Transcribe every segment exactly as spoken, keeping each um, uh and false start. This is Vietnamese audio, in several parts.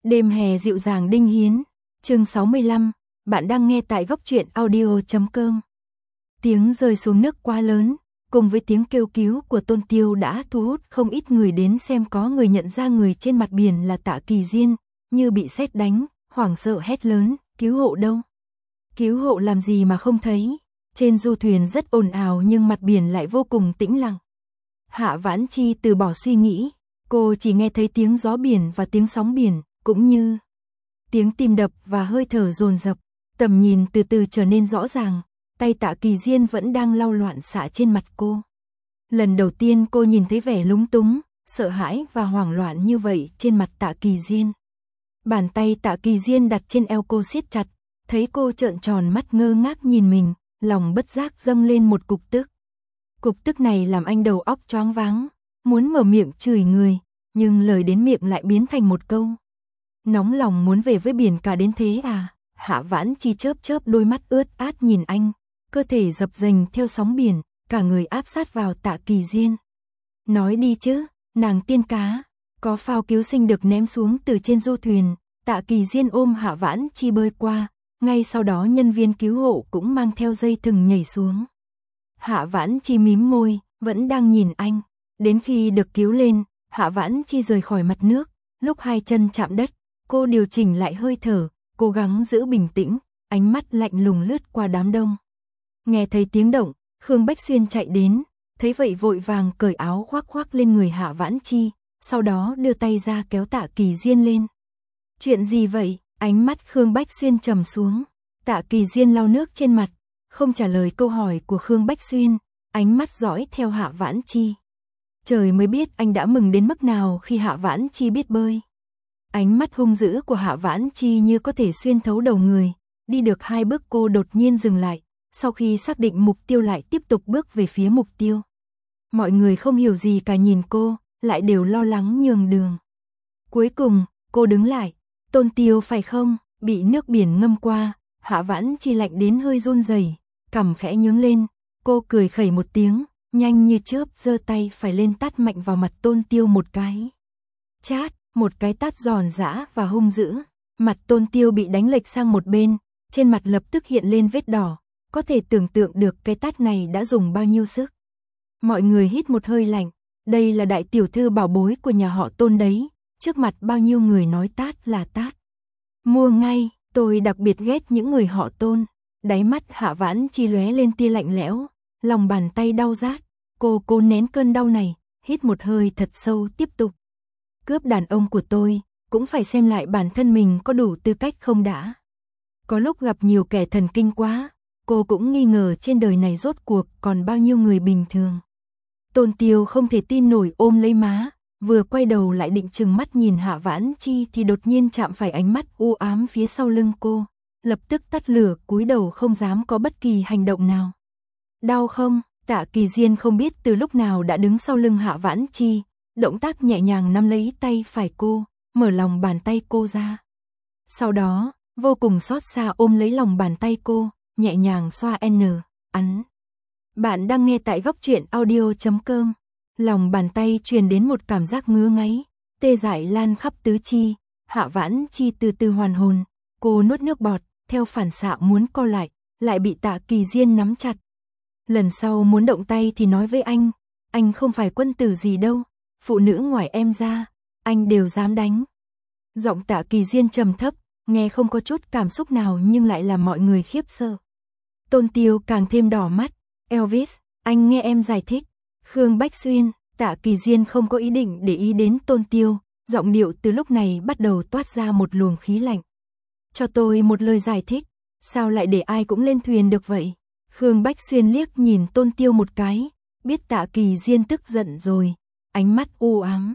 Đêm hè dịu dàng Đinh Hiến, chương sáu mươi lăm, bạn đang nghe tại góc truyện audio chấm com. Tiếng rơi xuống nước quá lớn, cùng với tiếng kêu cứu của Tôn Tiêu đã thu hút không ít người đến xem, có người nhận ra người trên mặt biển là Tạ Kỳ Diên, như bị sét đánh, hoảng sợ hét lớn, cứu hộ đâu? Cứu hộ làm gì mà không thấy? Trên du thuyền rất ồn ào nhưng mặt biển lại vô cùng tĩnh lặng. Hạ Vãn Chi từ bỏ suy nghĩ, cô chỉ nghe thấy tiếng gió biển và tiếng sóng biển, cũng như tiếng tim đập và hơi thở dồn dập. Tầm nhìn từ từ trở nên rõ ràng, tay Tạ Kỳ Diên vẫn đang lau loạn xạ trên mặt cô. Lần đầu tiên cô nhìn thấy vẻ lúng túng, sợ hãi và hoảng loạn như vậy trên mặt Tạ Kỳ Diên. Bàn tay Tạ Kỳ Diên đặt trên eo cô siết chặt, thấy cô trợn tròn mắt ngơ ngác nhìn mình, lòng bất giác dâng lên một cục tức. Cục tức này làm anh đầu óc choáng váng, muốn mở miệng chửi người, nhưng lời đến miệng lại biến thành một câu: nóng lòng muốn về với biển cả đến thế à? Hạ Vãn Chi chớp chớp đôi mắt ướt át nhìn anh, cơ thể dập dềnh theo sóng biển, cả người áp sát vào Tạ Kỳ Diên. Nói đi chứ, nàng tiên cá, có phao cứu sinh được ném xuống từ trên du thuyền. Tạ Kỳ Diên ôm Hạ Vãn Chi bơi qua, ngay sau đó nhân viên cứu hộ cũng mang theo dây thừng nhảy xuống. Hạ Vãn Chi mím môi, vẫn đang nhìn anh, đến khi được cứu lên, Hạ Vãn Chi rời khỏi mặt nước, lúc hai chân chạm đất, cô điều chỉnh lại hơi thở, cố gắng giữ bình tĩnh, ánh mắt lạnh lùng lướt qua đám đông. Nghe thấy tiếng động, Khương Bách Xuyên chạy đến, thấy vậy vội vàng cởi áo khoác khoác lên người Hạ Vãn Chi, sau đó đưa tay ra kéo Tạ Kỳ Diên lên. Chuyện gì vậy? Ánh mắt Khương Bách Xuyên trầm xuống. Tạ Kỳ Diên lau nước trên mặt, không trả lời câu hỏi của Khương Bách Xuyên, ánh mắt dõi theo Hạ Vãn Chi. Trời mới biết anh đã mừng đến mức nào khi Hạ Vãn Chi biết bơi. Ánh mắt hung dữ của Hạ Vãn Chi như có thể xuyên thấu đầu người, đi được hai bước cô đột nhiên dừng lại, sau khi xác định mục tiêu lại tiếp tục bước về phía mục tiêu. Mọi người không hiểu gì cả nhìn cô, lại đều lo lắng nhường đường. Cuối cùng, cô đứng lại. Tôn Tiêu phải không? Bị nước biển ngâm qua, Hạ Vãn Chi lạnh đến hơi run rẩy, cằm khẽ nhướng lên, cô cười khẩy một tiếng, nhanh như chớp giơ tay phải lên tát mạnh vào mặt Tôn Tiêu một cái. Chát, một cái tát giòn giã và hung dữ, mặt Tôn Tiêu bị đánh lệch sang một bên, trên mặt lập tức hiện lên vết đỏ, có thể tưởng tượng được cái tát này đã dùng bao nhiêu sức. Mọi người hít một hơi lạnh, đây là đại tiểu thư bảo bối của nhà họ Tôn đấy, trước mặt bao nhiêu người nói tát là tát. Mua ngay, tôi đặc biệt ghét những người họ Tôn. Đáy mắt Hạ Vãn Chi lóe lên tia lạnh lẽo, lòng bàn tay đau rát, cô cố nén cơn đau này, hít một hơi thật sâu tiếp tục. Cướp đàn ông của tôi, cũng phải xem lại bản thân mình có đủ tư cách không đã. Có lúc gặp nhiều kẻ thần kinh quá, cô cũng nghi ngờ trên đời này rốt cuộc còn bao nhiêu người bình thường. Tôn Tiêu không thể tin nổi ôm lấy má, vừa quay đầu lại định trừng mắt nhìn Hạ Vãn Chi thì đột nhiên chạm phải ánh mắt u ám phía sau lưng cô, lập tức tắt lửa, cúi đầu không dám có bất kỳ hành động nào. Đau không? Tạ Kỳ Diên không biết từ lúc nào đã đứng sau lưng Hạ Vãn Chi, động tác nhẹ nhàng nắm lấy tay phải cô, mở lòng bàn tay cô ra. Sau đó, vô cùng xót xa ôm lấy lòng bàn tay cô, nhẹ nhàng xoa n, ắn. Bạn đang nghe tại góc truyện audio chấm com. Lòng bàn tay truyền đến một cảm giác ngứa ngáy, tê dại lan khắp tứ chi. Hạ Vãn Chi từ từ hoàn hồn, cô nuốt nước bọt, theo phản xạ muốn co lại, lại bị Tạ Kỳ Diên nắm chặt. Lần sau muốn động tay thì nói với anh, anh không phải quân tử gì đâu, phụ nữ ngoài em ra, anh đều dám đánh. Giọng Tạ Kỳ Diên trầm thấp, nghe không có chút cảm xúc nào nhưng lại làm mọi người khiếp sợ. Tôn Tiêu càng thêm đỏ mắt, Elvis, anh nghe em giải thích. Khương Bách Xuyên, Tạ Kỳ Diên không có ý định để ý đến Tôn Tiêu, giọng điệu từ lúc này bắt đầu toát ra một luồng khí lạnh. Cho tôi một lời giải thích, sao lại để ai cũng lên thuyền được vậy? Khương Bách Xuyên liếc nhìn Tôn Tiêu một cái, biết Tạ Kỳ Diên tức giận rồi, ánh mắt u ám.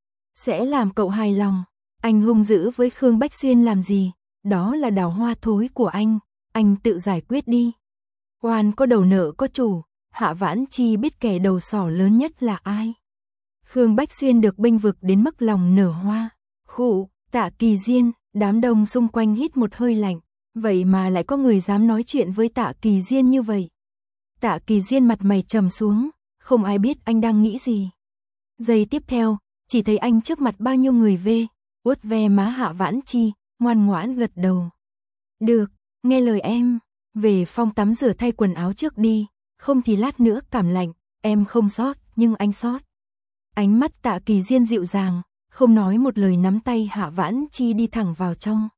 Sẽ làm cậu hài lòng, anh hung dữ với Khương Bách Xuyên làm gì? Đó là đào hoa thối của anh, anh tự giải quyết đi. Oan có đầu nợ có chủ. Hạ Vãn Chi biết kẻ đầu sỏ lớn nhất là ai. Khương Bách Xuyên được bênh vực đến mức lòng nở hoa. Khụ, Tạ Kỳ Diên, đám đông xung quanh hít một hơi lạnh. Vậy mà lại có người dám nói chuyện với Tạ Kỳ Diên như vậy. Tạ Kỳ Diên mặt mày trầm xuống, không ai biết anh đang nghĩ gì. Giây tiếp theo, chỉ thấy anh trước mặt bao nhiêu người vê, vuốt ve má Hạ Vãn Chi, ngoan ngoãn gật đầu. Được, nghe lời em, về phòng tắm rửa thay quần áo trước đi, không thì lát nữa cảm lạnh, em không sót, nhưng anh sót. Ánh mắt Tạ Kỳ Diên dịu dàng, không nói một lời nắm tay Hạ Vãn Chi đi thẳng vào trong.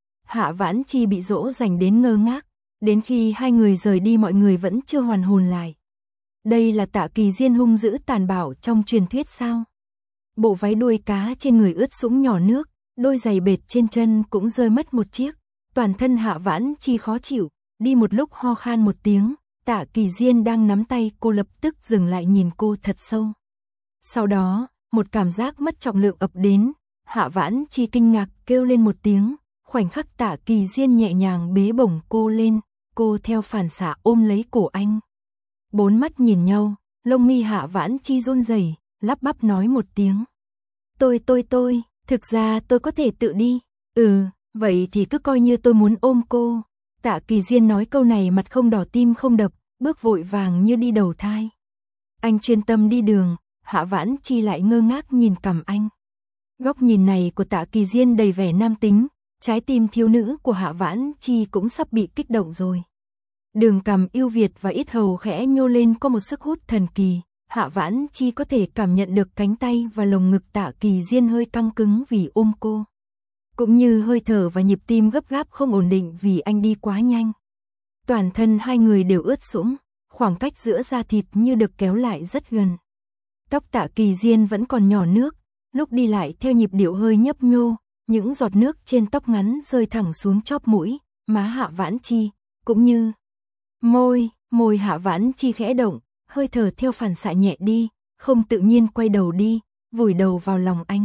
Hạ Vãn Chi bị dỗ dành đến ngơ ngác, đến khi hai người rời đi mọi người vẫn chưa hoàn hồn lại. Đây là Tạ Kỳ Diên hung dữ tàn bạo trong truyền thuyết sao? Bộ váy đuôi cá trên người ướt sũng nhỏ nước, đôi giày bệt trên chân cũng rơi mất một chiếc, toàn thân Hạ Vãn Chi khó chịu, đi một lúc ho khan một tiếng, Tạ Kỳ Diên đang nắm tay cô lập tức dừng lại nhìn cô thật sâu. Sau đó, một cảm giác mất trọng lượng ập đến, Hạ Vãn Chi kinh ngạc kêu lên một tiếng, khoảnh khắc Tạ Kỳ Diên nhẹ nhàng bế bổng cô lên, cô theo phản xạ ôm lấy cổ anh. Bốn mắt nhìn nhau, lông mi Hạ Vãn Chi run rẩy, lắp bắp nói một tiếng. Tôi tôi tôi, thực ra tôi có thể tự đi. Ừ, vậy thì cứ coi như tôi muốn ôm cô. Tạ Kỳ Diên nói câu này mặt không đỏ tim không đập, bước vội vàng như đi đầu thai. Anh chuyên tâm đi đường, Hạ Vãn Chi lại ngơ ngác nhìn cằm anh. Góc nhìn này của Tạ Kỳ Diên đầy vẻ nam tính, trái tim thiếu nữ của Hạ Vãn Chi cũng sắp bị kích động rồi. Đường cằm yêu Việt và yết hầu khẽ nhô lên có một sức hút thần kỳ, Hạ Vãn Chi có thể cảm nhận được cánh tay và lồng ngực Tạ Kỳ Diên hơi căng cứng vì ôm cô. Cũng như hơi thở và nhịp tim gấp gáp không ổn định vì anh đi quá nhanh. Toàn thân hai người đều ướt sũng, khoảng cách giữa da thịt như được kéo lại rất gần. Tóc Tạ Kỳ Diên vẫn còn nhỏ nước, lúc đi lại theo nhịp điệu hơi nhấp nhô, những giọt nước trên tóc ngắn rơi thẳng xuống chóp mũi, má Hạ Vãn Chi, cũng như môi, môi Hạ Vãn Chi khẽ động, hơi thở theo phản xạ nhẹ đi, không tự nhiên quay đầu đi, vùi đầu vào lòng anh.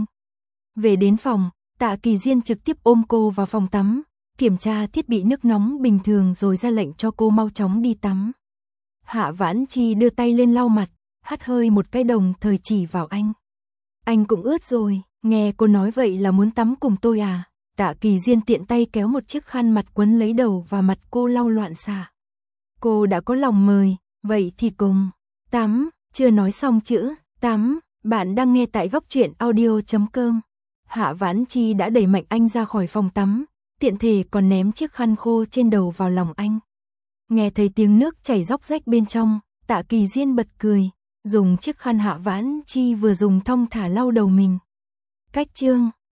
Về đến phòng, Tạ Kỳ Diên trực tiếp ôm cô vào phòng tắm, kiểm tra thiết bị nước nóng bình thường rồi ra lệnh cho cô mau chóng đi tắm. Hạ Vãn Chi đưa tay lên lau mặt, hắt hơi một cái đồng thời chỉ vào anh. Anh cũng ướt rồi, nghe cô nói vậy là muốn tắm cùng tôi à? Tạ Kỳ Diên tiện tay kéo một chiếc khăn mặt quấn lấy đầu và mặt cô lau loạn xạ. Cô đã có lòng mời, vậy thì cùng tắm, chưa nói xong chữ tắm, bạn đang nghe tại góc truyện audio chấm com. Hạ Vãn Chi đã đẩy mạnh anh ra khỏi phòng tắm, tiện thể còn ném chiếc khăn khô trên đầu vào lòng anh. Nghe thấy tiếng nước chảy róc rách bên trong, Tạ Kỳ Diên bật cười, dùng chiếc khăn Hạ Vãn Chi vừa dùng thong thả lau đầu mình. Cách chương